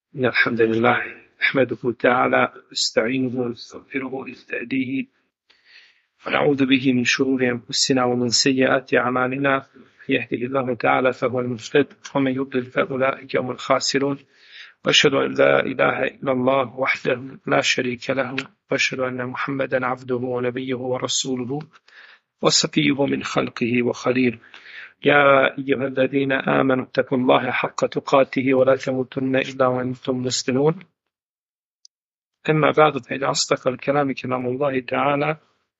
إن الحمد لله نحمده تعالى نستعينه ونستغفره ونستهديه ونعوذ به من شرور أنفسنا ومن سيئات أعمالنا. يهده الله تعالى فهو المهتد ومن يضلل فأولئك هم الخاسرون. وأشهد أن لا إله إلا الله وحده لا شريك له وأشهد أن محمدا عبده ونبيه ورسوله وصفيه من خلقه وخليله. يا أيها الذين آمنوا اتقوا الله حق تقاته ولا تموتن إلا وأنتم مسلمون. أما بعد فإن أصدق الكلام كلام الله تعالى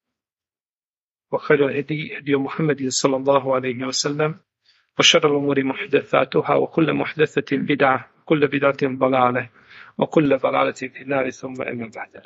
وخير الهدي هدي محمد صلى الله عليه وسلم وشر الأمور محدثاتها وكل محدثة بدعة وكل بدعة ضلالة وكل ضلالة في النار. ثم أما بعد.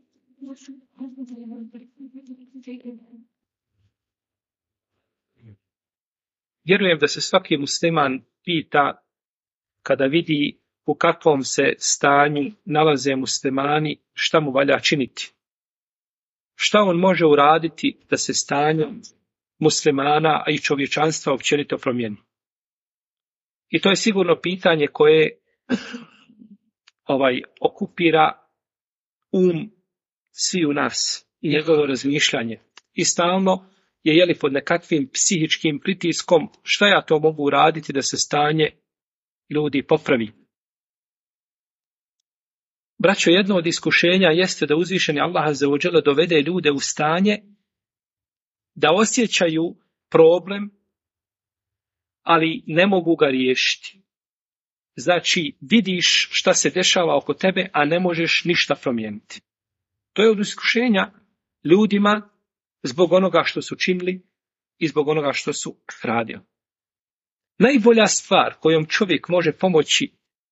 Vjerujem da se svaki musliman pita kada vidi u kakvom se stanju nalaze muslimani, šta mu valja činiti. Šta on može uraditi da se stanje muslimana, a i čovječanstva općenito promijeni. I to je sigurno pitanje koje okupira svi u nas i njegovo razmišljanje. I stalno je pod nekakvim psihičkim pritiskom šta ja to mogu uraditi da se stanje ljudi popravi. Braćo, jedno od iskušenja jeste da uzvišeni Allah azza wa dželle dovede ljude u stanje da osjećaju problem, ali ne mogu ga riješiti. Znači, vidiš šta se dešava oko tebe, a ne možeš ništa promijeniti. To je od iskušenja ljudima zbog onoga što su činili i zbog onoga što su radili. Najbolja stvar kojom čovjek može pomoći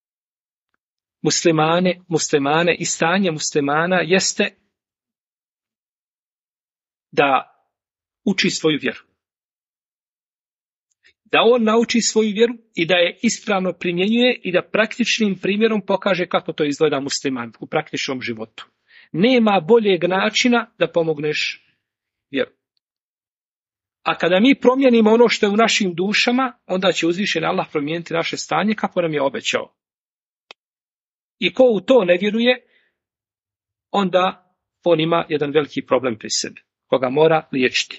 muslimane i stanje muslimana jeste da uči svoju vjeru. Da on nauči svoju vjeru i da je ispravno primjenjuje i da praktičnim primjerom pokaže kako to izgleda musliman u praktičnom životu. Nema boljeg načina da pomogneš vjeru. A kada mi promijenimo ono što je u našim dušama, onda će uzvišeni Allah promijeniti naše stanje kako nam je obećao. I ko u to ne vjeruje, onda on ima jedan veliki problem pri sebi, koga mora liječiti.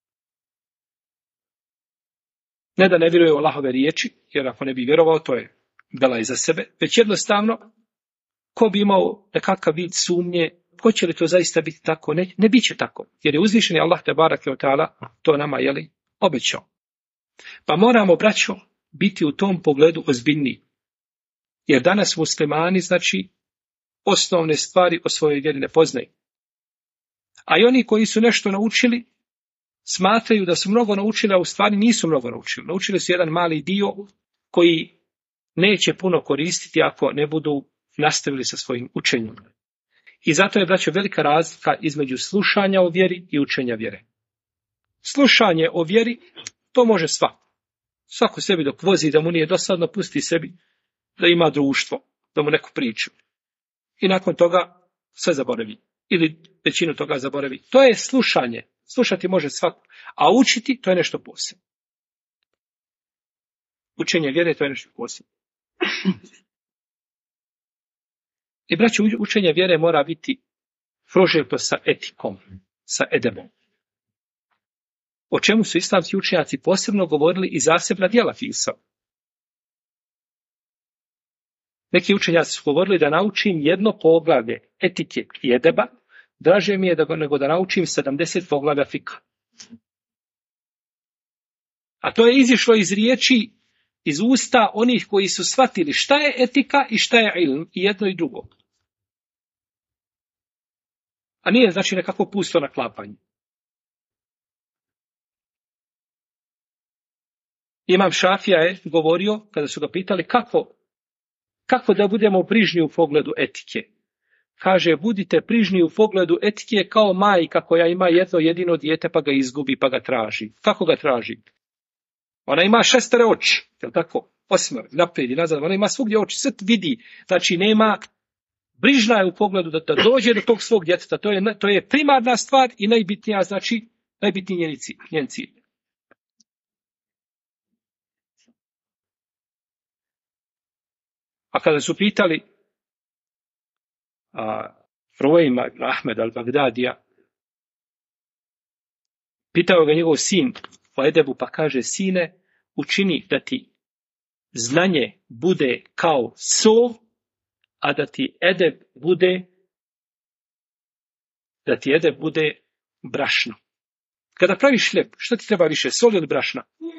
Ne da ne vjeruje u Allahove riječi, jer ako ne bi vjerovao, to je bela i za sebe, već jednostavno, ko bi imao nekakav vid sumnje, hoće li to zaista biti tako? Ne bit će tako, jer je uzvišeni Allah tebareke ve taala to nama obećao. Pa moramo, braćo, biti u tom pogledu ozbiljniji. Jer danas muslimani, znači, osnovne stvari o svojoj vjeri ne poznaju. A i oni koji su nešto naučili, smatraju da su mnogo naučili, a u stvari nisu mnogo naučili. Naučili su jedan mali dio koji neće puno koristiti ako ne budu nastavili sa svojim učenjem. I zato je, braćo, velika razlika između slušanja o vjeri i učenja vjere. Slušanje o vjeri, to može svako. Svako sebi dok vozi da mu nije dosadno, pusti sebi da ima društvo, da mu neku priču. I nakon toga sve zaboravi. Ili većinu toga zaboravi. To je slušanje. Slušati može svako. A učiti, to je nešto posebno. Učenje vjere, to je nešto posebno. I braćo, učenje vjere mora biti prožeto sa etikom, sa edebom. O čemu su islamski učenjaci posebno govorili i zasebna djela pisali. Neki učenjaci su govorili da naučim jedno poglavlje etike i edeba, draže mi je nego da naučim 70 poglavlja fika. A to je izišlo iz riječi, iz usta onih koji su shvatili šta je etika i šta je ilm, i jedno i drugo. A nije, znači, nekako pusto naklapanje. Imam Šafija je govorio, kada su ga pitali kako da budemo brižni u pogledu etike. Kaže, budite brižni u pogledu etike kao majka koja ima jedno jedino dijete pa ga izgubi pa ga traži. Kako ga traži? Ona ima 6 oči, je li tako? 8, naprijed i nazad, ona ima svugdje oči, sve vidi. Znači, brižna je u pogledu da dođe do tog svog djeteta. To je primarna stvar i najbitnija, znači, najbitniji njen cilj. A kada su pitali Ruwaima ibn Ahmed al-Bagdadija, pitao ga njegov sin o edebu, pa kaže: sine, učini da ti znanje bude kao sov, a da ti edeb bude brašno. Kada praviš hljeb, što ti treba više, sol ili brašna?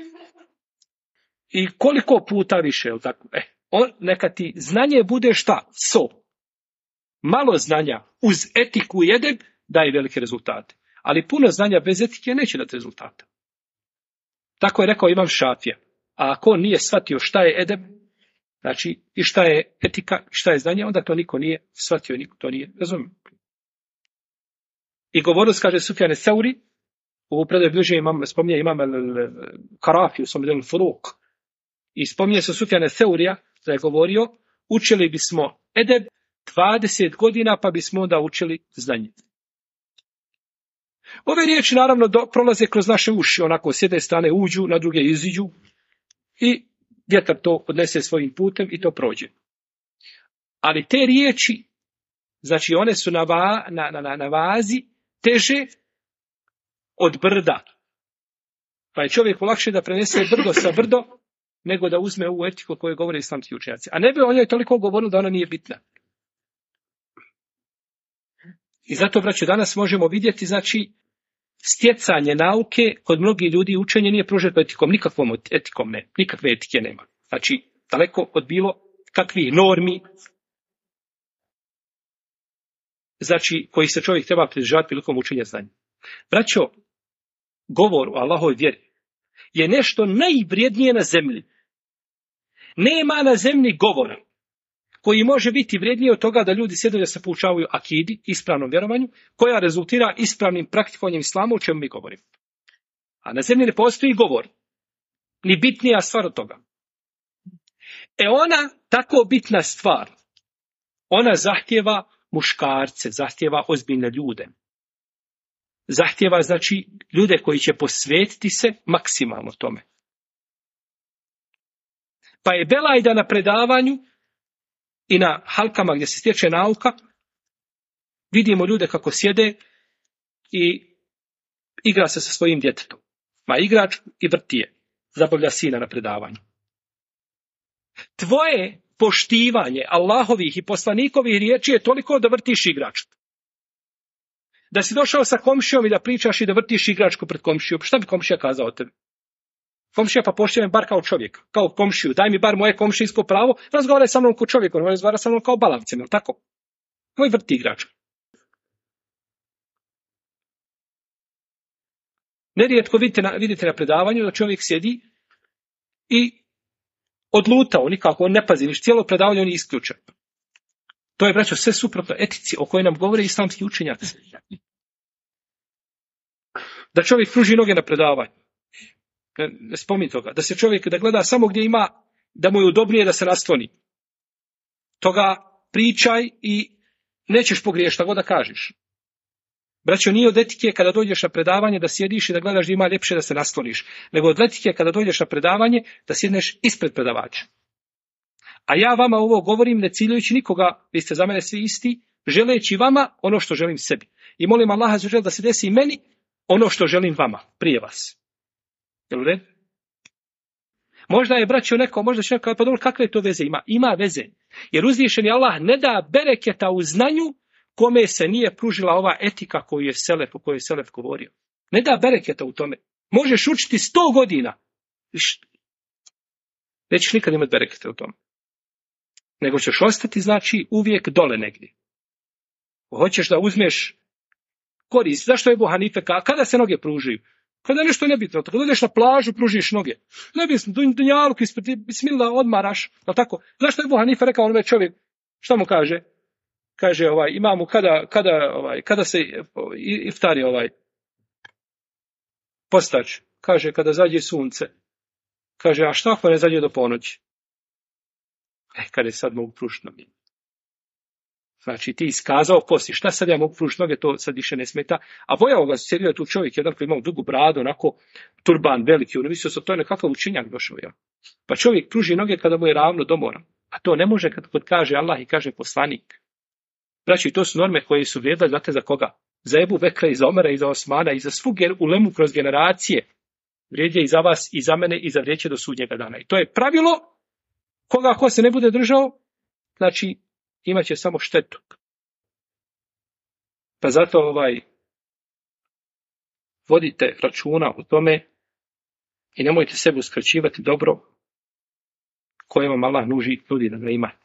I koliko puta više, je tako? Neka ti znanje bude šta? Sol. Malo znanja uz etiku i edeb daje velike rezultate. Ali puno znanja bez etike neće dati rezultata. Tako je rekao Imam Šafija. A ako on nije shvatio šta je edeb, znači i šta je etika, i šta je znanje, onda to niko nije shvatio, niko to nije razumio. I govornost, kaže Sufjan Seuri, u predaju bliže spominje Imam Karafi u svom delu Furuk. I spominje se Sufjan Seurija da je govorio: učili bismo edeb 20 godina, pa bismo onda učili znanje. Ove riječi naravno prolaze kroz naše uši, onako s jedne strane uđu, na druge iziđu i vjetar to odnese svojim putem i to prođe. Ali te riječi, znači one su na vazi teže od brda. Pa je čovjeku lakše da prenese brdo sa brdo, nego da uzme ovu etiku o kojoj govore islamski učenjaci. A ne bi o njoj toliko govorili da ona nije bitna. I zato, braćo, danas možemo vidjeti, znači, stjecanje nauke kod mnogih ljudi, učenje nije pruženo etikom, nikakvom etikom ne, nikakve etike nema. Znači, daleko od bilo kakvih normi, znači, koji se čovjek treba pridržavati prilikom učenja znanja. Braćo, govor o Allahovoj vjeri je nešto najvrijednije na zemlji. Nema na zemlji govora koji može biti vrijedniji od toga da ljudi sjede da se poučavaju akidi, ispravnom vjerovanju, koja rezultira ispravnim praktikovanjem islama, o čemu mi govorimo. A na zemlji ne postoji govor, ni bitnija stvar od toga. Ona, tako bitna stvar, ona zahtjeva muškarce, zahtjeva ozbiljne ljude. Zahtjeva, znači, ljude koji će posvetiti se maksimalno tome. Pa je belaj da na predavanju i na halkama gdje se stječe nauka vidimo ljude kako sjede i igra se sa svojim djetetom. Ma igrač i vrti je, zabavlja sina na predavanju. Tvoje poštivanje Allahovih i poslanikovih riječi je toliko da vrtiš igračku. Da si došao sa komšijom i da pričaš i da vrtiš igračku pred komšijom, šta bi komšija kazao o tebi? Komšija pa poštujem bar kao čovjek, kao komšiju, daj mi bar moje komšijsko pravo, razgovaraj sa mnom kao čovjekom, razgovaraj sa mnom kao balavcem, jel tako? Moj vrti igračku. Nerijetko vidite na predavanju da čovjek sjedi i odlutao, nikako, on ne pazi, niš cijelo predavanje on je isključen. To je, braćo, sve suprotno etici o kojoj nam govore islamski učenjaci. Da čovjek pruži noge na predavanju. Ne spominj toga. Da se čovjek da gleda samo gdje ima, da mu je udobnije da se nasloni. Toga pričaj i nećeš pogriješiti šta god da kažeš. Braćo, nije od etike kada dođeš na predavanje da sjediš i da gledaš gdje ima ljepše da se nasloniš. Nego od etike kada dođeš na predavanje da sjedneš ispred predavača. A ja vama ovo govorim ne ciljajući nikoga, vi ste za mene svi isti, želeći vama ono što želim sebi. I molim Allaha da se desi i meni ono što želim vama, prije vas. Jel u redu? Možda je, braćo, možda će neko, pa dobro, kakve to veze ima? Ima veze. Jer uzvišeni Allah ne da bereketa u znanju kome se nije pružila ova etika o kojoj je Selef govorio. Ne da bereketa u tome. Možeš učiti 100 godina. Nećeš nikad imati bereketa u tome. Nego ćeš ostati, znači, uvijek dole negdje. Hoćeš da uzmeš korist. Zašto je Ebu Hanife kada se noge pružaju? Kada je nešto nebitno, kada odeš na plažu, pružiš noge. Nebitno, dunjaluk ispred, bismillah, odmaraš. Tako? Zašto je Ebu Hanife rekao onome čovjek? Šta mu kaže? Kaže, imamu, kada se iftari postač? Kaže, kada zađe sunce. Kaže, a šta ako ne zađe do ponoći? Kada je sad mogu pružiti noge. Znači, ti iskazao posti, šta sad ja mogu pružiti noge, to sad više ne smeta. A bojao ga, sjedio je tu čovjek, jedan koji imao dugu bradu, onako turban veliki, on mislio se to je nekakav učenjak došao. Ja. Pa čovjek pruži noge kada mu je ravno do mora. A to ne može kad kaže Allah i kaže poslanik. Braći, to su norme koje su vrijedile, znate za koga? Za Ebu Bekra i za Omera i za Osmana i za svug ulemu kroz generacije. Vrijede i za vas i za mene i za vrijeće do sudnjega dana. I to je pravilo koga ko se ne bude držao, znači imat će samo štetu. Pa zato vodite računa o tome i nemojte sebi uskraćivati dobro koje vam Allah nudi da ga imate.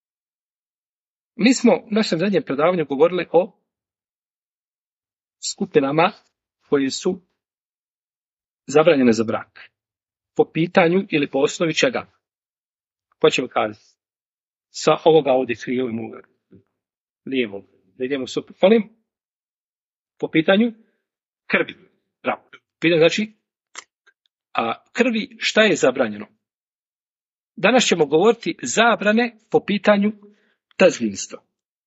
Mi smo u našem zadnjem predavanju govorili o skupinama koje su zabranjene za brak. Po pitanju ili po osnovi čega? Ko će mi kazati? Sa ovoga ovdje krivom lijevog. Da idemo su po pitanju krvi. Pitanje znači, a krvi šta je zabranjeno? Danas ćemo govoriti zabrane po pitanju tazbinstva.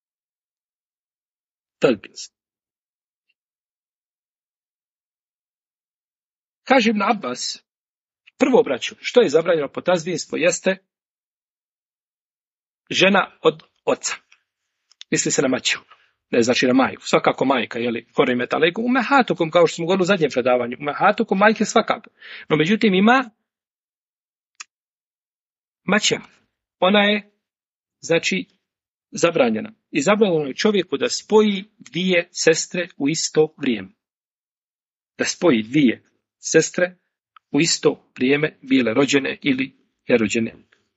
Kaže Ibn Abbas, prvo braću, što je zabranjeno po tazbinstvu jeste žena od oca. Misli se na maćevu, ne znači na majku. Svakako majka, kore metalegu, umehatukom, kao što smo govorili u zadnjem predavanju. Umehatukom majke svakako. No međutim ima maćeva. Ona je, znači, zabranjena. I zabranjeno je čovjeku da spoji dvije sestre u isto vrijeme. Da spoji dvije sestre u isto vrijeme, bile rođene ili nerođene.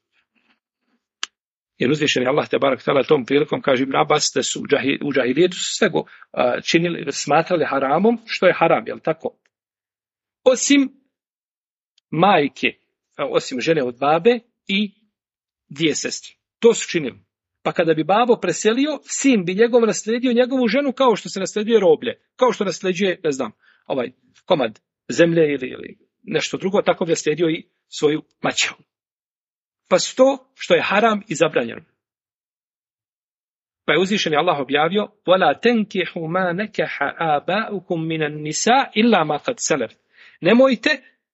Jer uzvišeni Allah te barak tala tom prilikom kaže Ibn Abbas da su u džahilijetu sve činili, smatrali haramom, što je haram, jel tako? Osim majke, osim žene od babe i dvije sestre. To su činili. Pa kada bi babo preselio, sin bi njegov naslijedio njegovu ženu kao što se nasljeđuje roblje, kao što nasljeđuje, ne znam, komad zemlje ili nešto drugo, tako bi naslijedio i svoju maćevu. Pa su to što je haram i zabranjeno. Pa je uzvišeni Allah objavio وَلَا تَنْكِحُ مَا نَكَحَ آبَاؤُكُمْ مِنَ النِّسَاءِ إِلَّا مَا قَدْ سَلَفَ. Nemojte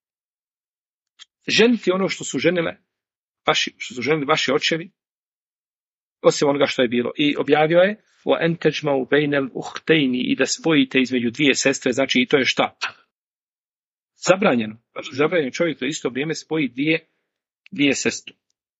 ženiti ono što su ženili vaši očevi, osim onoga što je bilo. I objavio je وَأَنْ تَجْمَعُ بَيْنَ الْأُخْتَيْنِ i da spojite između dvije sestre, znači i to je šta? Zabranjeno. Zabranjeno čovjek u isto vrijeme spoji dvije sestre.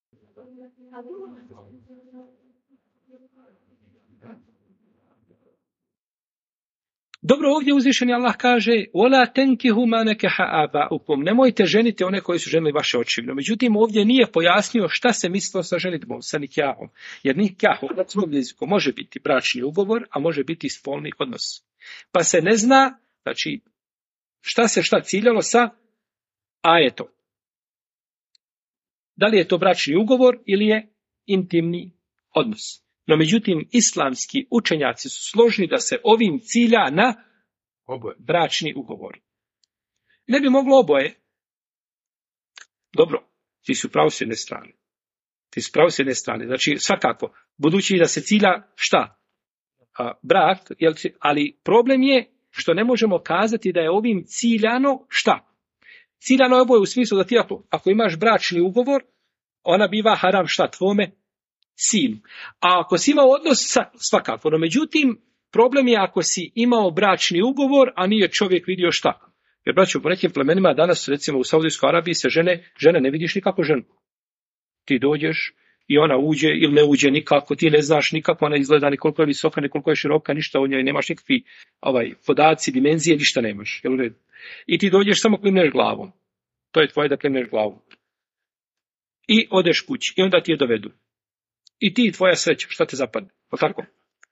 Dobro, ovdje uzvišeni Allah kaže وَلَا تَنْكِهُ مَا نَكَحَ آبَاؤُكُمْ. Nemojte ženiti one koji su ženili vaše očevi. No, međutim, ovdje nije pojasnio šta se mislilo sa ženitbom, sa nikahom. Jer nikah u arapskom jeziku može biti bračni ugovor, a može biti spolni odnos. Pa se ne zna, znači, šta ciljalo sa ajetom. Da li je to bračni ugovor ili je intimni odnos. No međutim, islamski učenjaci su složni da se ovim cilja na bračni ugovor. Ne bi moglo oboje. Dobro, ti su pravo s jedne strane. Znači, svakako, budući da se cilja šta? Brak, ali problem je što ne možemo kazati da je ovim ciljano šta? Ciljano je oboje u smislu da ti ako imaš bračni ugovor, ona biva haram šta tvome sinu. A ako si imao odnos, svakako. No međutim, problem je ako si imao bračni ugovor, a nije čovjek vidio šta. Jer braćo, po nekim plemenima danas, recimo u Saudijskoj Arabiji, se žene ne vidiš nikako ženu. Ti dođeš i ona uđe ili ne uđe nikako, ti ne znaš nikako, ona izgleda ni koliko je visoka, ni koliko je široka, ništa o njoj, nemaš nikakvi podaci, dimenzije, ništa nemaš. Jel u redu? I ti dođeš, samo klimneš glavom. To je tvoje da klimneš glavom. I odeš kući i onda ti je dovedu. I ti i tvoja sreća, šta te zapadne? O tako?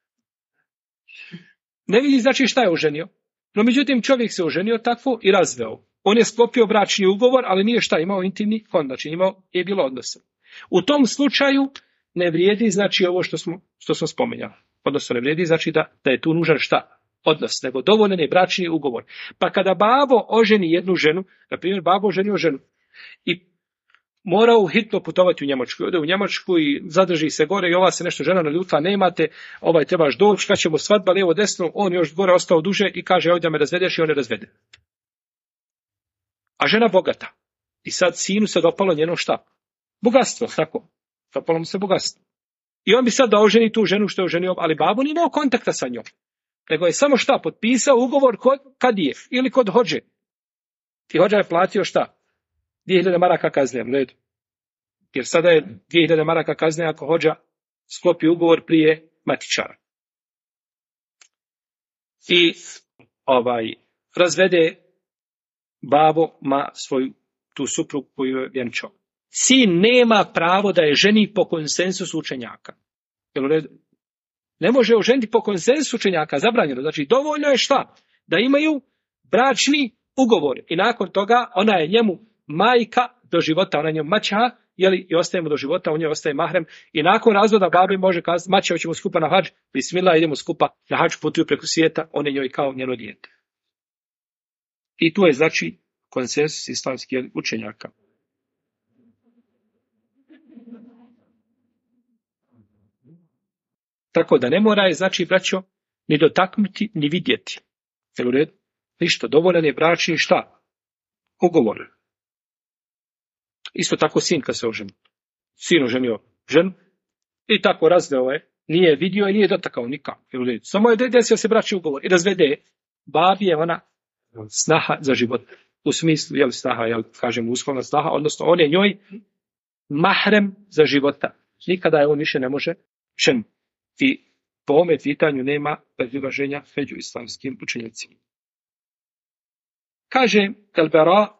Ne vidi znači šta je oženio. No međutim čovjek se oženio tako i razveo. On je sklopio bračni ugovor, ali nije šta, imao intimni kontakt, znači je bilo odnosa. U tom slučaju ne vrijedi znači ovo što smo spomenjali. Odnosno ne vrijedi znači da je tu nužan šta? Odnos, nego dovoljan je bračni ugovor. Pa kada babo oženi jednu ženu, na primjer babo oženio ženu i morao hitno putovati u Njemačku. Ode u Njemačku i zadrži se gore i ova se nešto žena naljutila, nemate, trebaš doći, kad ćemo svadba, lijevo desno, on još gore ostao duže i kaže ovdje me razvedeš i on ne razvede. A žena bogata. I sad sinu se dopalo njeno šta? Bogatstvo, tako. Dopalo mu se bogatstvo. I on bi sad da oženi tu ženu što je oženio, ali babo nije imao kontakta sa njom. Nego je samo šta, potpisao ugovor kod kadije ili kod hođe. I hođa je platio šta? 2000 maraka kazne, u redu. Jer sada je 2000 maraka kazne ako hođa sklopi ugovor prije matičara. I razvede babo svoju tu suprugu koju je vjenčao. Sin nema pravo da je ženi po konsensusu učenjaka. Jel u redu? Ne može oženiti po konsensusu učenjaka, zabranjeno. Znači, dovoljno je šta? Da imaju bračni ugovor. I nakon toga ona je njemu majka do života, ona je njemu maćeha, i ostaje mu do života, u njoj ostaje mahrem. I nakon razvoda babi može kazati, maće, hoćemo skupa na hadž, bismillah, idemo skupa na hadž, putuju preko svijeta, on je njoj kao njeno dijete. I tu je znači konsensus islamskih učenjaka. Tako da ne mora je, znači, braćo, ni dotaknuti, ni vidjeti. Jel u redu? Ništa, dovoljan je bračni šta? Ugovor. Isto tako sin kad se oženi. Sin oženio ženu i tako razveo je, nije vidio i nije dotakao nikako. Jel u redu? Samo je desio se bračni ugovor i razvede babi je ona snaha za život. U smislu, jel snaha, kažem uslovna snaha, odnosno on je njoj mahrem za života. Nikada je on više ne može ženiti. I po ovome pitanju nema razilaženja među islamskim učenjacima. Kaže Kalbera,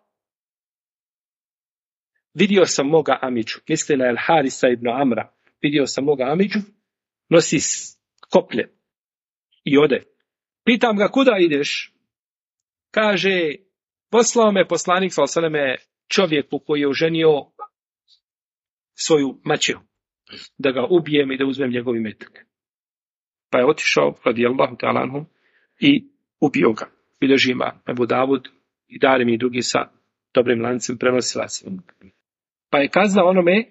vidio sam moga amiđu, misli na El Harisa ibn Amra, vidio sam moga amiđu, nosi koplje i ode. Pitam ga, kuda ideš? Kaže, poslao me poslanik sallallahu alejhi ve selleme čovjeku koji je oženio svoju maćehu, da ga ubijem i da uzmem njegov imetak. Pa je otišao, radijallahu ta'ala anhum, i ubio ga. Bilježi ima Ebu Davud i Darim i drugi sa dobrim lancem prenosilaca. Pa je kazao onome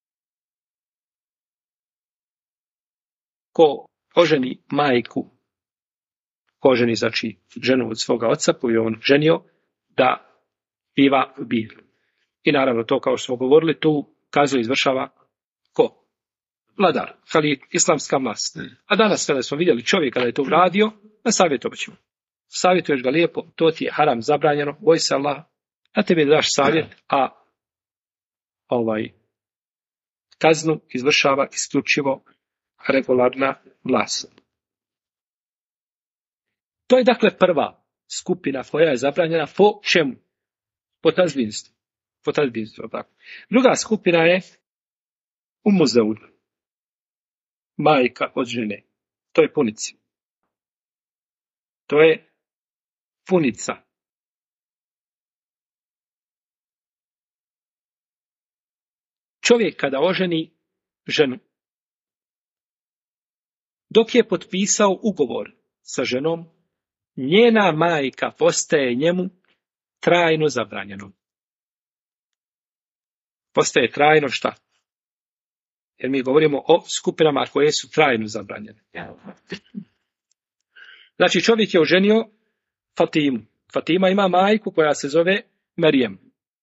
ko oženi majku, ko oženi, znači, ženu od svoga oca koju je on ženio, da biva ubijen. I naravno to, kao što smo govorili, tu kaznu izvršava ko? Vladar, halif, islamska vlast. A danas kada smo vidjeli čovjeka da je to uradio, savjetovat ćemo. Savjetuješ ga lijepo, to ti je haram, zabranjeno, boj se Allah, a tebi daš savjet, a kaznu izvršava isključivo regularna vlast. To je dakle prva skupina koja je zabranjena po čemu? Po tazbinstvu. Po tazbinstvu, tako. Druga skupina je Ummu Zaud, majka od žene. To je punica. To je punica. Čovjek kada oženi ženu, dok je potpisao ugovor sa ženom, njena majka postaje njemu trajno zabranjeno. Postaje trajno šta? Jer mi govorimo o skupinama koje su trajno zabranjene. Znači čovjek je oženio Fatimu. Fatima ima majku koja se zove Merijem.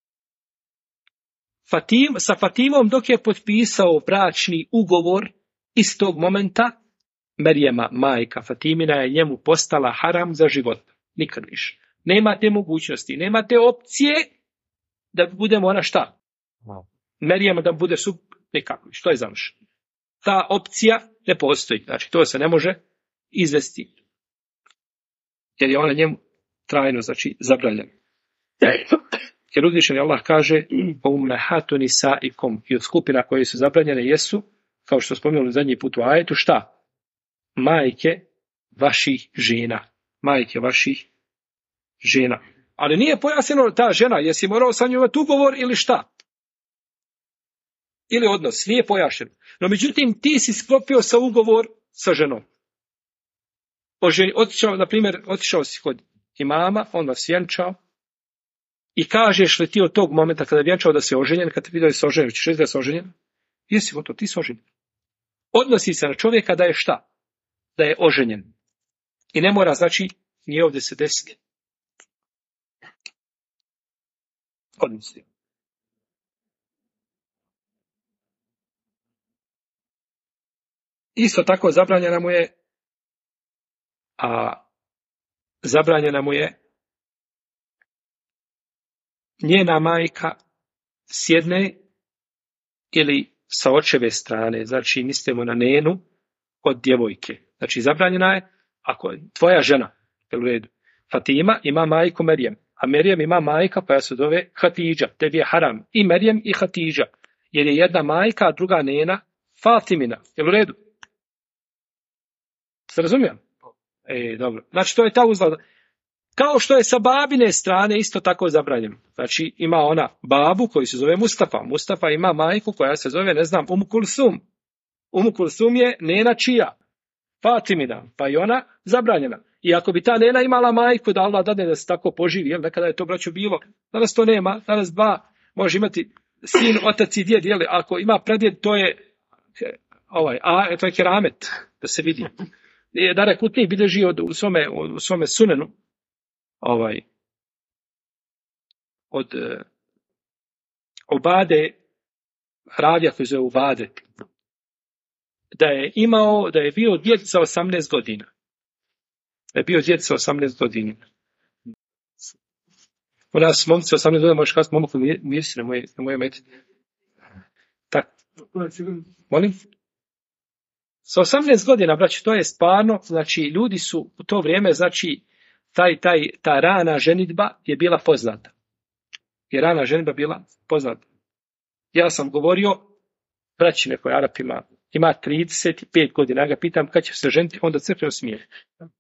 Sa Fatimom dok je potpisao bračni ugovor, iz tog momenta Merijema, majka Fatimina, je njemu postala haram za život. Nikad više. Nema te mogućnosti, nema te opcije da budemo ona šta? Merijema da bude nikako. Što je završeno? Ta opcija ne postoji. Znači to se ne može izvesti. Jer je ona njemu trajno, znači, zabranjena. Jer uzvišeni Allah kaže ummahatu nisaikum, i od skupina koje su zabranjene jesu, kao što spomenuli zadnji put u ajetu, šta? Majke vaših žena. Majke vaših žena. Ali nije pojasnjeno ta žena, jesi morao sa njom ugovor ili šta? Ili odnos, nije pojašnjeno. No međutim, ti si sklopio sa ugovor sa ženom. Otišao si kod imama, on vas vjenčao, i kažeš li ti od tog momenta kada je vjenčao da se oženjen, kada te vidio da se oženjen, ćeš reći da se oženjen? Jesi gotovo, ti si oženjen. Odnosi se na čovjeka da je šta? Da je oženjen. I ne mora, znači, nije ovdje se desiti. Odnosi. Isto tako zabranjena mu je njena majka s jedne ili sa očeve strane, znači mislimo na nenu od djevojke. Znači zabranjena je ako tvoja žena, u redu, Fatima ima majku Merijem, a Merijem ima majka koja se zove Hatidža, tebi je haram i Merijem i Hatidža, jer je jedna majka, a druga nena Fatimina, u redu? Se razumijem? Dobro. Znači to je ta uzlada. Kao što je sa babine strane isto tako zabranjeno. Znači ima ona babu koju se zove Mustafa. Mustafa ima majku koja se zove, ne znam, Kulsum. Kulsum je nena čija? Fatimina. Pa i ona zabranjena. I ako bi ta nena imala majku, da Allah dadne da se tako poživi, jel, nekada je to, braćo, bilo. Danas to nema. Danas može imati sin, otac i djed. Jel, ako ima pradjed, to je to je keramet, da se vidi. Darek Kutni bilježi u svome sunenu, od Ubade, ravija koji zove Ubade, da je bio djed sa 18 godina. Da je bio djed sa 18 godina. U nas momci 18 godina možeš kazati momak mirsi na moje meti. Tako. Molim? Sa 18 godina, braći, to je stvarno, znači ljudi su u to vrijeme, znači ta rana ženidba je bila poznata. Ja sam govorio, braći nekoj Arapima, ima 35 godina, ja ga pitam kad će se ženiti, onda crkveno smije.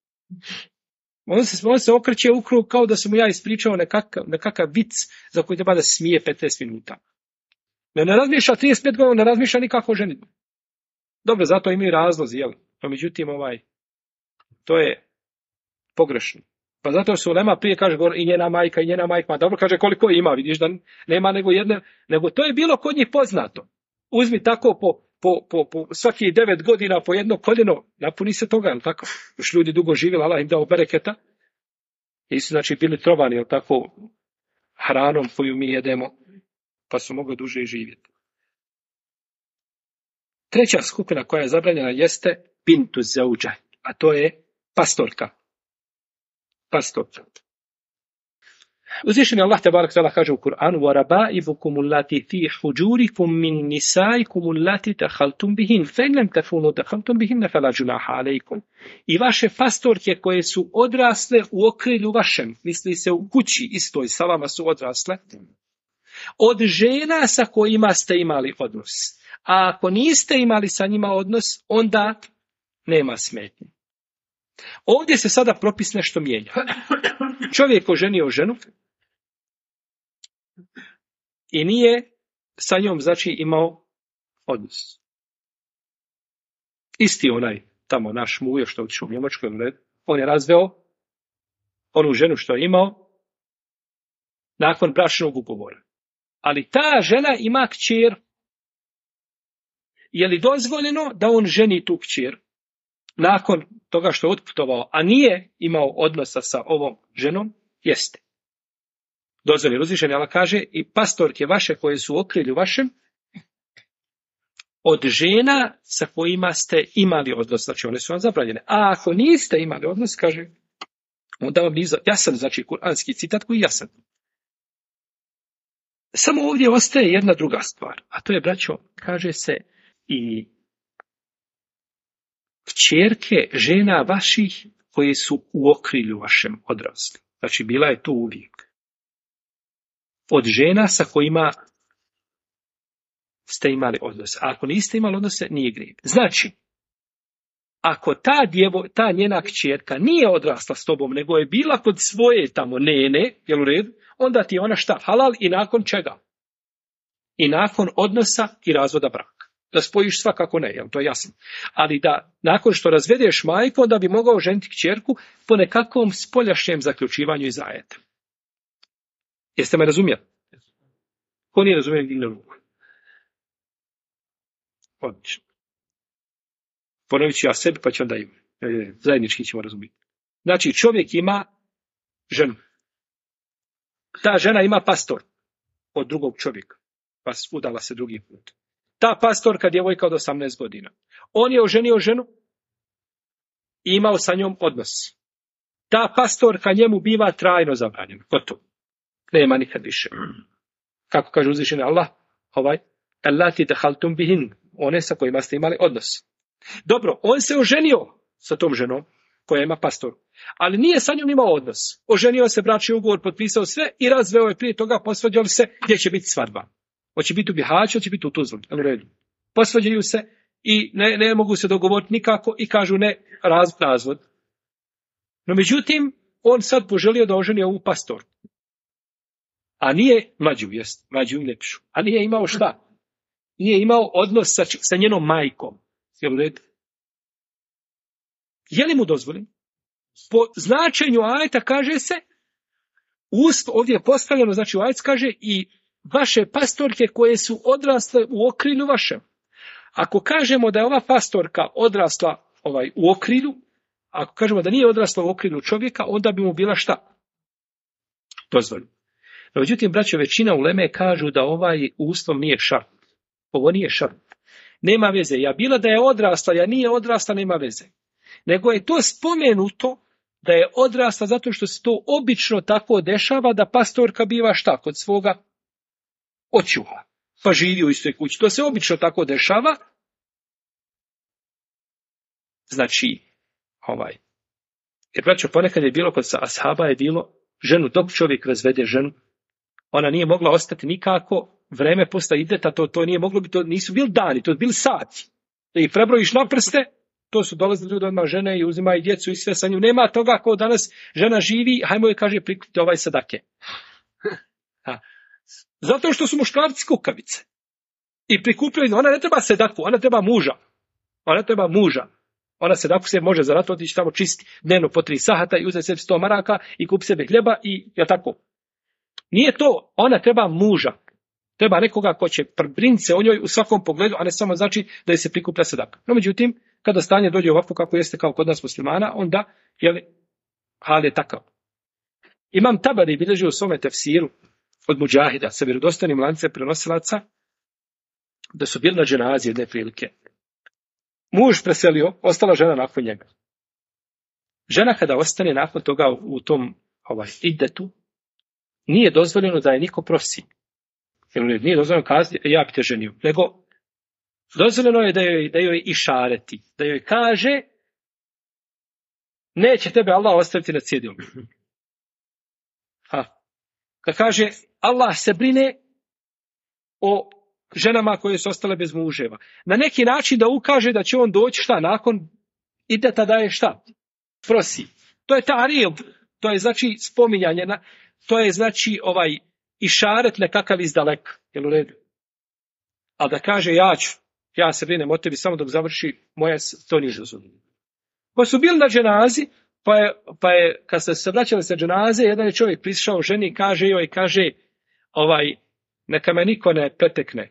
On se okreće u krug kao da sam mu ja ispričao nekakav vic za koji treba da smije 15 minuta. Ne razmišlja 35 godina, ne razmišlja nikako ženitbu. Dobro, zato imaju razlozi, jel? No, međutim, to je pogrešno. Pa zato su ulema prije kaže i njena majka. Dobro, kaže koliko ima, vidiš da nema nego jedne, nego to je bilo kod njih poznato. Uzmi tako po svaki 9 godina po jedno koljeno, napuni se toga, jel tako? Još ljudi dugo živjeli, Allah im dao bereketa. I su, znači, bili trovani, jel tako, hranom koju mi jedemo, pa su mogli duže živjeti. Treća skupina koja je zabranjena jeste bintu zauđa, a to je pastorka. Uzvišeni Allah tebarek ta'ala kaže u Kur'anu: وَرَبَائِبُكُمُ اللَّاتِي فِي حُجُورِكُم مِّن نِّسَائِكُمُ اللَّاتِي دَخَلْتُم بِهِنَّ فَإِن لَّمْ تَكُونُوا دَخَلْتُم بِهِنَّ فَلَا جُنَاحَ عَلَيْكُمْ. I vaše pastorke koje su odrasle u okrilju vašem, misli se u kući istoj, sa vama su odrasle, od žena sa kojima ste imali odnos. A ako niste imali sa njima odnos, onda nema smetnje. Ovdje se sada propis nešto mijenja. Čovjek oženio ženu i nije sa njom, znači, imao odnos. Isti onaj tamo naš mujo što je otišao u Njemačku, on je razveo onu ženu što je imao nakon bračnog ugovora. Ali ta žena ima kćer. Je li dozvoljeno da on ženi tu kćer nakon toga što je otputovao, a nije imao odnosa sa ovom ženom? Jeste. Dozvoljeno. Uzvišeni Allah kaže: i pastorke vaše koje su u okrilju vašem od žena sa kojima ste imali odnos, znači one su vam zabranjene. A ako niste imali odnos, kaže, onda vam nije jasan, znači kuranski citat koji je jasan. Samo ovdje ostaje jedna druga stvar, a to je, braćo, kaže se i kćerke žena vaših koje su u okrilju vašem odrasli. Znači, bila je tu uvijek. Od žena sa kojima ste imali odnos. A ako niste imali odnose, nije grijeh. Znači, ako ta njena kćerka nije odrasla s tobom, nego je bila kod svoje tamo nene, jel u redu, onda ti je ona šta? Halal i nakon čega? I nakon odnosa i razvoda braka. Da spojiš svakako ne, jel to je jasno. Ali da nakon što razvedeš majku, da bi mogao ženiti kćerku po nekakvom spoljašnjem zaključivanju iz ajeta. Jeste me razumjeli? Ko nije razumio, digne ruku. Odlično. Ponovit ću ja sebi, pa ću onda im. Zajednički ćemo razumjeti. Znači, čovjek ima ženu. Ta žena ima pastor od drugog čovjeka. Pa udala se drugi put. Ta pastorka, djevojka od 18 godina. On je oženio ženu i imao sa njom odnos. Ta pastorka njemu biva trajno zabranjena. Gotovo. Nema nikad više. Kako kaže uzvišeni Allah, allati dakhaltum bihin, one sa kojima ste imali odnos. Dobro, on se oženio sa tom ženom koja ima pastoru, ali nije sa njom imao odnos. Oženio se, bračni ugovor, potpisao sve i razveo je prije toga, posvađali se, gdje će biti svadba. Hoće biti u Bihaću, hoće biti u Tuzli. Posvađaju se i ne mogu se dogovoriti nikako i kažu ne, razvod. No međutim, on sad poželio da oženi ovu pastorku. A nije mlađu i ljepšu. A nije imao šta? Nije imao odnos sa njenom majkom. Je li mu dozvoljeno? Po značenju ajeta kaže se, ovdje je postavljeno, znači u ajetu kaže i vaše pastorke koje su odrasle u okrilju vašem. Ako kažemo da je ova pastorka odrasla u okrilju, ako kažemo da nije odrasla u okrilju čovjeka, onda bi mu bila šta? Dozvoljeno. No, međutim, braćo, većina uleme kažu da ovaj uslov nije šart. Ovo nije šart. Nema veze. Ja bila da je odrasla, ja nije odrasla, nema veze. Nego je to spomenuto da je odrasla zato što se to obično tako dešava da pastorka biva šta kod svoga očuha. Pa živi u istoj kući. To se obično tako dešava. Znači, jer braćo, ponekad je bilo kod ashaba je bilo ženu, dok čovjek razvede ženu, ona nije mogla ostati nikako, vreme posle ideta, to nije moglo biti, to nisu bili dani, to su bili sati. Da ih prebrojiš na prste, to su dolazili ljudi odmah žene i uzimaju djecu i sve sa nju. Nema toga ako danas žena živi, hajmo je kaže prikupiti sadake. Zato što su muškarci kukavice. I prikupljaju, ona ne treba sedaku, ona treba muža. Ona sedaku se može zaraditi, otići tamo čisti dnevno po 3 sahata i uzeti sebi 100 maraka i kupi sebe hljeba i tako. Nije to, ona treba muža. Treba nekoga ko će briniti se o njoj u svakom pogledu, a ne samo znači da je se prikuplja sadaka. No međutim, kada stanje dođe ovako kako jeste kao kod nas muslimana, onda hal je takav. Imam Tabari bilježi u svome tefsiru od Mudžahida sa vjerodostojnim lancem prenosilaca da su bili na dženazi jedne prilike. Muž preselio, ostala žena nakon njega. Žena kada ostane nakon toga u tom iddetu, nije dozvoljeno da je niko prosi. Nije dozvoljeno kazati, ja bi te ženio. Nego, dozvoljeno je da joj išareti. Da joj kaže, neće tebe Allah ostaviti na cjedilu. Kad kaže, Allah se brine o ženama koje su ostale bez muževa. Na neki način da ukaže da će on doći šta nakon ideta da je šta? Prosi. To je ta'ril. To je znači spominjanje. To je znači išaret nekakav izdaleka. Jel u redu? Ali da kaže ja se brinem o tebi samo dok završi moja, to nije dozvoljeno. Pa su bili na dženazi, pa je kad se vraćali sa dženaze, jedan je čovjek prišao ženi i kaže joj, neka me niko ne pretekne.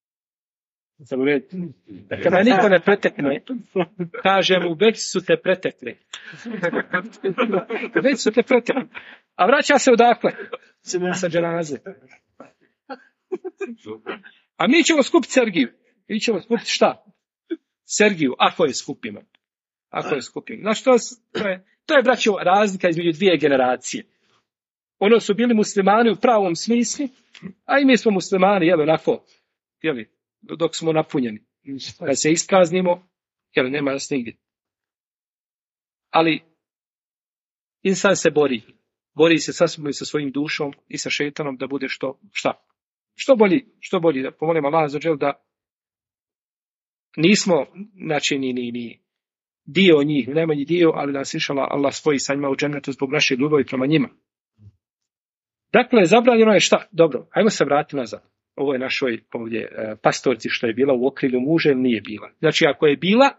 Neka me niko ne pretekne. Kaže mu, već su te pretekli. Već su te pretekli. A vraća se odakle? Sa dženaze. A mi ćemo skupiti Sergiju. Mi ćemo skupiti šta? Sergiju, ako je skupimo. Znači, to je, braćo, razlika između dvije generacije. Ono su bili muslimani u pravom smislu, a i mi smo muslimani, onako, dok smo napunjeni. Kad se ispraznimo, nema nas nigdje. Ali, insan se bori se sasvim sa svojim dušom i sa šejtanom da bude što bolji, da pomolim Allah azza da nismo, znači, ni dio njih, najmanji dio, ali da nas inšallah Allah spoji sa njima u džennetu zbog naše ljubavi prema njima. Dakle, zabranjeno je šta? Dobro, hajmo se vratiti nazad. Ovo je našoj ovdje pastorci što je bila u okrilju muža ili nije bila. Znači, ako je bila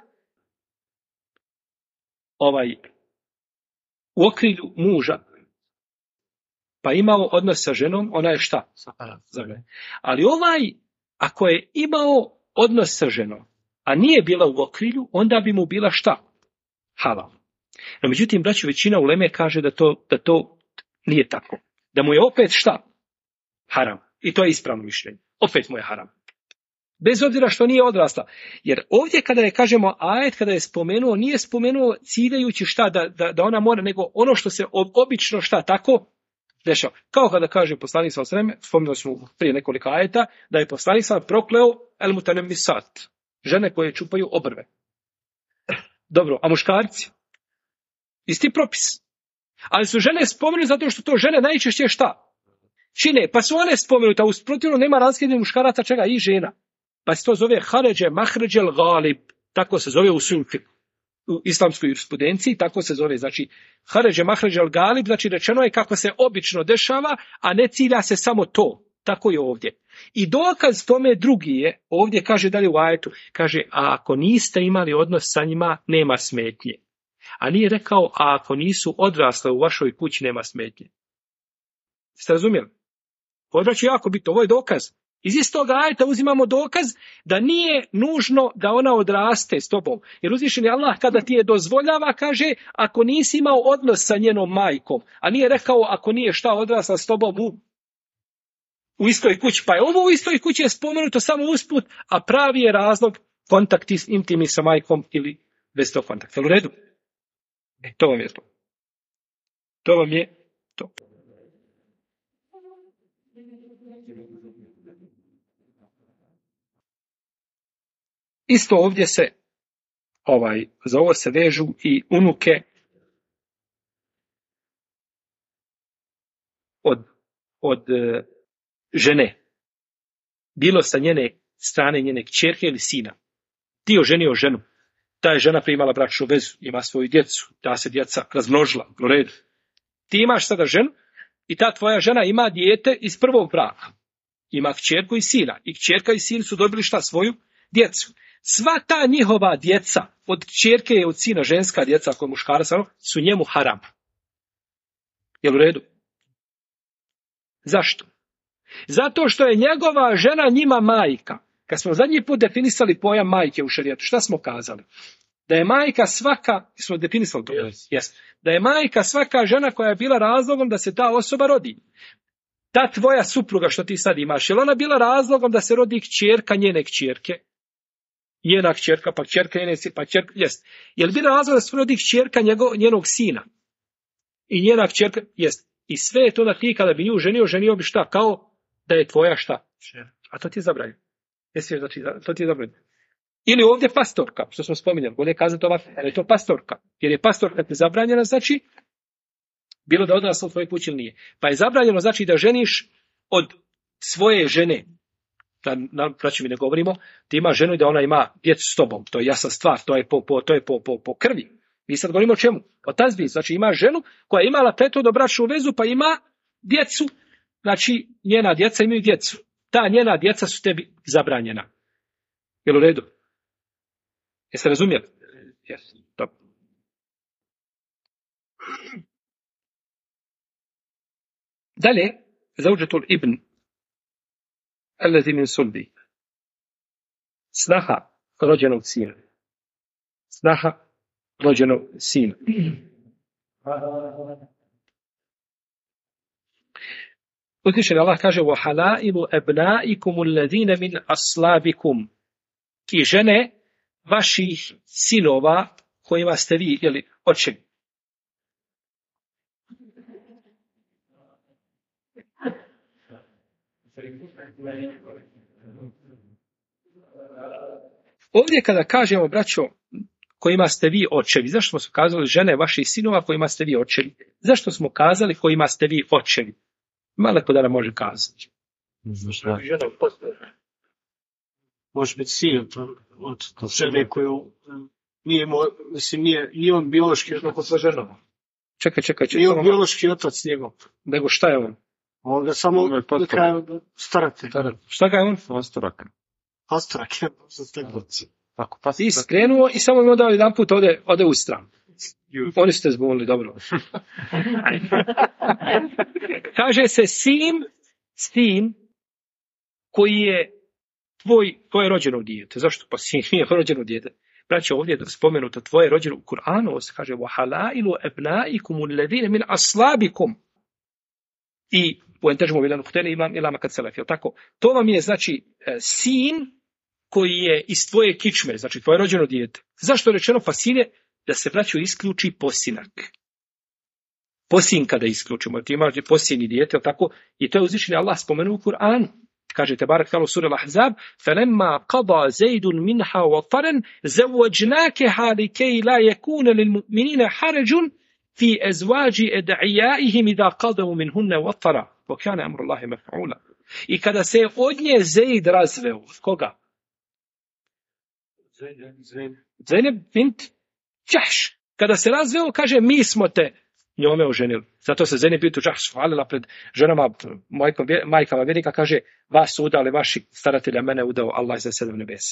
u okrilju muža, pa imao odnos sa ženom, ona je šta? Ali ako je imao odnos sa ženom, a nije bila u okrilju, onda bi mu bila šta? Halal. No, međutim, braćo, većina uleme kaže da to nije tako. Da mu je opet šta? Haram. I to je ispravno mišljenje. Opet mu je haram. Bez obzira što nije odrasla. Jer ovdje kada je, kažemo, ajet kada je spomenuo, nije spomenuo ciljajući šta da ona mora, nego ono što se obično šta tako dešava. Kao kada kaže poslanik sallallahu alejhi ve sellem, spomenuli smo prije nekoliko ajeta, da je poslanik sallallahu prokleo el mutanammisat, žene koje čupaju obrve. Dobro, a muškarci? Isti propis. Ali su žene spomenute zato što to žene najčešće šta? Čine, pa su one spomenute, a usprotivno nema razlike muškaraca čega i žena. Pa se to zove haređe mahređel galib, tako se zove u islamskoj jurisprudenciji, tako se zove, znači haređe mahređel galib, znači rečeno je kako se obično dešava, a ne cilja se samo to. Tako je ovdje. I dokaz tome drugi je, ovdje kaže dalje u ajetu, kaže, a ako niste imali odnos sa njima, nema smetnje. A nije rekao, a ako nisu odrasle u vašoj kući, nema smetnje. Ste razumjeli? Odvraću jako bitno, ovo je dokaz. Iz istog ajeta uzimamo dokaz da nije nužno da ona odraste s tobom. Jer uzvišeni Allah kada ti je dozvoljava, kaže, ako nisi imao odnos sa njenom majkom, a nije rekao ako nije šta odrasla s tobom u istoj kući. Pa je ovo u istoj kući je spomenuto samo usput, a pravi je razlog kontakt intimni sa majkom ili bez tog kontakta. U redu? To vam je to. To vam je to. Isto ovdje se za ovo se vežu i unuke od žene. Bilo sa njene strane, njene kćerke ili sina. Ti oženio ženu. Ta je žena primala bračnu vezu, ima svoju djecu, ta se djeca razmnožila, u redu. Ti imaš sada ženu i ta tvoja žena ima dijete iz prvog braka. Ima kćerku i sina. I kćerka i sin su dobili šta? Svoju djecu. Sva ta njihova djeca, od kćerke i od sina, ženska djeca koja je muškarac, su njemu haram. Jel u redu? Zašto? Zato što je njegova žena njima majka. Kad smo zadnji put definisali pojam majke u šerijetu, šta smo kazali? Da je majka svaka, smo definisali to? Yes. Da je majka svaka žena koja je bila razlogom da se ta osoba rodi. Ta tvoja supruga što ti sad imaš, je li ona bila razlogom da se rodi kćerka njene kćerke? Njena kćerka, pa kćerka njene, pa kćerka, jest. Je li bila razlog da se rodi kćerka njenog sina? I njena kćerka, jest. I sve je to da ti kada bi nju ženio bi šta? Kao da je tvoja šta? A to ti je zabranjeno. Znači, to ti je zabranjeno. Ili ovdje pastorka, što smo spominjali. Bolje kazati ovako, jer je to pastorka. Jer je pastorka ti zabranjena, znači, bilo da odrasla u tvojoj kući ili nije. Pa je zabranjeno, znači, da ženiš od svoje žene. Da braći mi ne govorimo, ti ima ženu i da ona ima djecu s tobom. To je jasna stvar, to je po krvi. Mi sad govorimo o čemu? O tazbi, znači ima ženu koja je imala prethodnu bračnu vezu, pa ima djecu, znači njena djeca imaju djecu. Ta njena djeca su tebi zabranjena. Jel u redu? Jeste razumjeli? Yes. Dobro. Dalje, zauđetul ibn allazi min sulbi. Snaha rođenog sina. Snaha rođenog sina. Uzvišeni Allah kaže وَحَلَائِلُ أَبْنَائِكُمُ الَّذِينَ مِنْ أَصْلَابِكُمْ i žene vaših sinova kojima ste vi, jeli, očevi. Ovdje kada kažemo, braćo, kojima ste vi očevi, zašto smo kazali žene vaših sinova kojima ste vi očevi? Zašto smo kazali kojima ste vi očevi? Malo ko da nam može kazati. Može biti sin od žene koju nije on biološki Čekaj. Nije on biološki otac njegov. Nego šta je on? On ga samo starate. Šta ga je on? Pastorak. Pa si skrenuo i samo im dao jedan put ode u stranu. Oni ste zbunili, dobro. Kaže se sin koji je tvoje rođeno dijete. Zašto? Pa sin nije rođeno dijete. Braćo, ovdje je spomenuto tvoje rođeno u Kur'anu, se kaže وَحَلَائِلُ أَبْنَائِكُمُ الَّذِينَ مِنْ أَصْلَابِكُمْ i u entežmu vidan uhteni imam ilama kad se lefio. Tako, to vam je znači sin koji je iz tvoje kičme, znači tvoje rođeno dijete. Zašto je rečeno fasilje? Da se, braćo, isključi posinak. Posinka da isključimo. Ti imaš posini dijete, tako? I to je uzvišeni Allah spomenuo u Kur'anu. Kaže Tebarak ta'ala u suri Al-Ahzab: "Falamma qada Zaidun minha wataran zawwajnakaha likay la yakuna lilmu'minina harajun fi azwaji ad'iyaihim idha qadaw minhunna watara wa kana amru Allahi maf'ula." I kada se od nje Zaid razveo, koga? Zainab bint Jahš. Kada se razveo, kaže, mi smo te njome oženili. Zato se Zainab bint Jahš hvalila pred ženama, majkama vjernika, kaže, vas su udali vaši staratelja, mene udao Allah za 7 nebesa.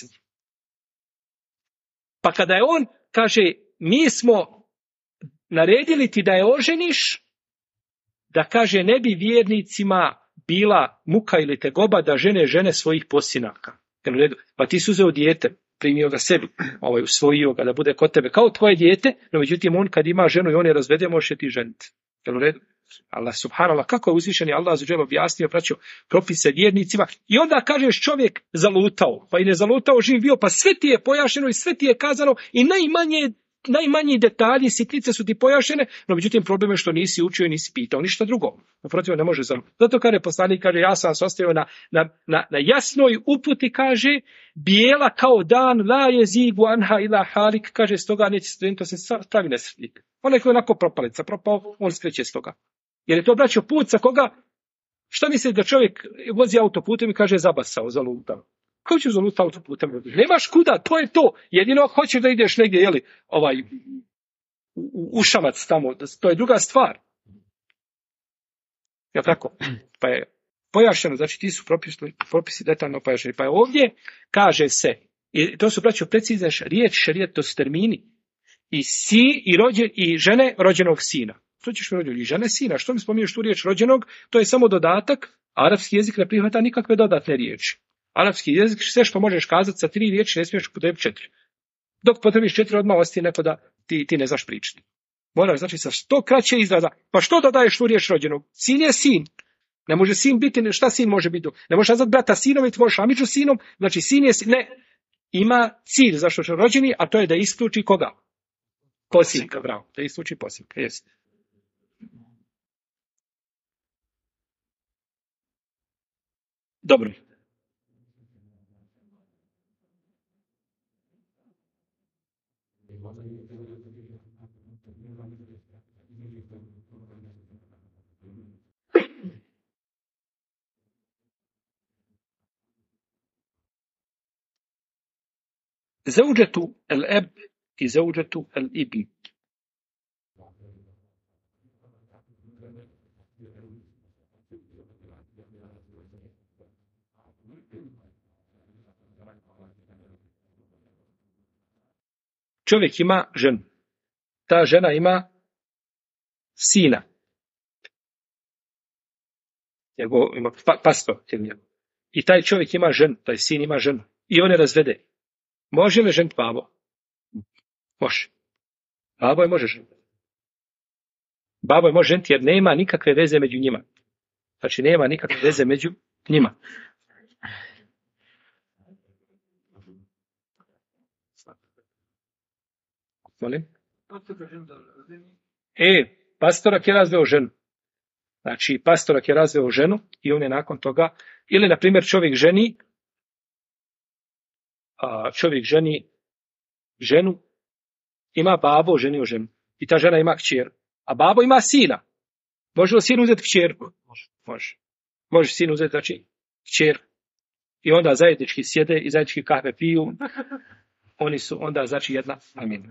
Pa kada je on, kaže, mi smo naredili ti da je oženiš, da, kaže, ne bi vjernicima bila muka ili tegoba da žene svojih posinaka. Pa ti su uzeo dijete, primio ga sebi, usvojio ga da bude kod tebe kao tvoje dijete, no međutim on kad ima ženu i on je razvede, može ti ženiti. Jel u redu? Allah subhanallah, kako je uzvišeni Allah azuđel objasnio, praćio propise vjernicima, i onda kažeš čovjek zalutao, pa i ne zalutao, živ bio, pa sve ti je pojašnjeno i sve ti je kazano i najmanji detalji, sitnice su ti pojašnjene, no međutim problem je što nisi učio i nisi pitao ništa drugo. Naprotiv, ne može zalutati. Zato kaže poslanik, kaže, ja sam se ostavio na jasnoj uputi, kaže, bijela kao dan, la jezigu anha ila halik, kaže, stoga neće skrenuti, to se stavi nesretnik. Onaj koji je onako propalica, propao, on skreće s toga. Jer je to, braćo, put sa koga? Šta misli da čovjek vozi autoputem i kaže zabasao, zalutao? Kako ćeš zalutati autoputem? Nemaš kuda, to je to. Jedino ako hoćeš da ideš negdje, jeli, u Šamac tamo, to je druga stvar. Ja tako? Pa je pojašnjeno, znači ti su propisi detaljno pojašnjeni. Pa je ovdje, kaže se, i to su, braćo, precizne riječ, šerijet, to su termini, i žene rođenog sina. Što ćeš mi rođenog? I žene sina. Što mi spominješ tu riječ rođenog? To je samo dodatak. Arapski jezik ne prihvata nikakve dodatne riječi. Arapski jezik, sve što možeš kazati sa 3 riječi, ne smiješ upotrijebiti 4. Dok potrebiš 4, odmah ostaje neko da ti ne znaš pričati. Moraš, znači, sa što kraće izraza. Pa što dodaješ tu riječ rođenog? Sin je sin. Ne može sin biti, šta sin može biti? Ne možeš nazvati brata sinom i možeš amiđu sinom. Znači, sin je sin. Ne. Ima cilj zašto će rođeni, a to je da isključi koga? Posinka, bravo. Da isključi posinka, jeste. Dobro. Zauđetu el-eb i zauđetu el-ibn. Čovjek ima ženu. Ta žena ima sina. Ima pastor. I taj čovjek ima ženu, taj sin ima ženu. I on je razvede. Može li ženiti babo? Može. Babo je može ženiti. Babo je može ženiti jer nema nikakve veze među njima. Znači nema nikakve veze među njima. Molim? Pastorak je razveo ženu. Znači, pastorak je razveo ženu i on je nakon toga, ili, na primjer, čovjek ženi ženu, ima babo, ženio ženu. I ta žena ima kćer. A babo ima sina. Može li sin uzeti kćerku? Može. Može sin uzeti, znači, kćer. I onda zajednički sjede i zajednički kahve piju. Oni su onda, znači, jedna amin.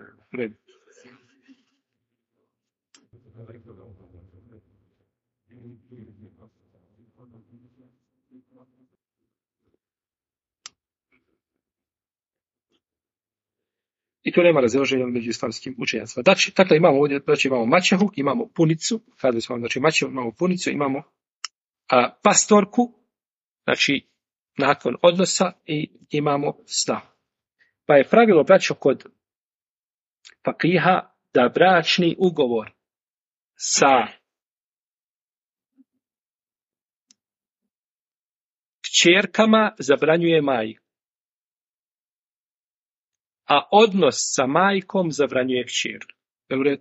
I to nema razilaženja među islamskim učenjacima. Dakle, imamo ovdje, znači imamo maćehu, imamo punicu, kada smo, znači maćehu, imamo punicu, imamo pastorku, znači nakon odnosa, i imamo sna. Pa je pravilo, braćo, kod fakiha da bračni ugovor sa kćerkama zabranjuje majku. a odnos sa majkom zabranjuje kćer. Jel u redu?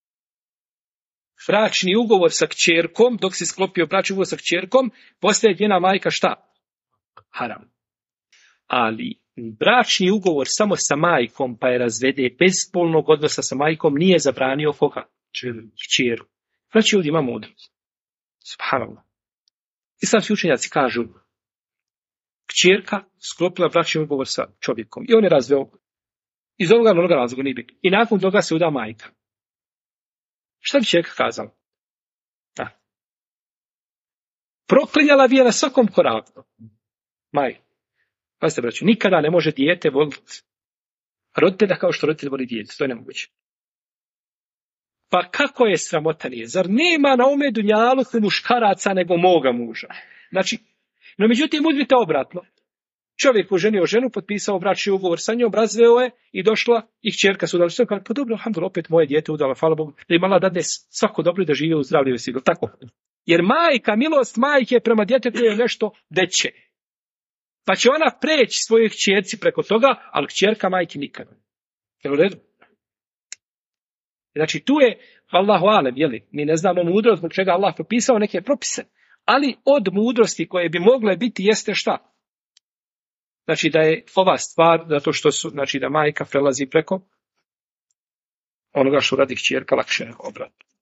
Bračni ugovor sa kćerkom, dok si sklopio bračni ugovor sa kćerkom, postaje njena majka šta? Haram. Ali bračni ugovor samo sa majkom, pa je razvede bez spolnog odnosa sa majkom, nije zabranio koga? Kćeru. Znači ovdje ima mudrost. Subhanallah. Islamski učenjaci kažu, kćerka sklopila bračni ugovor sa čovjekom i on je razveo iz ovoga onoga razloga nije bitno. I nakon toga se uda majka. Šta bi čovjeka kazala? Da. Proklinjala bi je na svakom koraku. Pazite, braću, nikada ne može dijete voliti roditelja kao što roditelj voli dijete. To je nemoguće. Pa kako je sramotanije? Zar nema na ome dunjaluku muškaraca nego moga muža? Znači, no međutim, uzmite obratno. Čovjek oženio ženu, potpisao bračni ugovor sa njom, razveo je i došla i kćerka su udala. Pa dobro, alhamdulillah, opet moje dijete udala, hvala Bogu, da imala dadne svako dobro da žive u zdravlju i sigurno. Tako. Jer majka, milost majke prema djetetu je nešto veće. Pa će ona preći svojoj kćerci preko toga, ali kćerka majke nikada. Jel u redu? Znači tu je, Allahu alem, mi ne znamo mudrost zbog čega Allah propisao neke propise, ali od mudrosti koje bi mogle biti jeste šta? Znači da je ova stvar, zato što su, znači da majka prelazi preko onoga što radi kćerka, lakše obrat.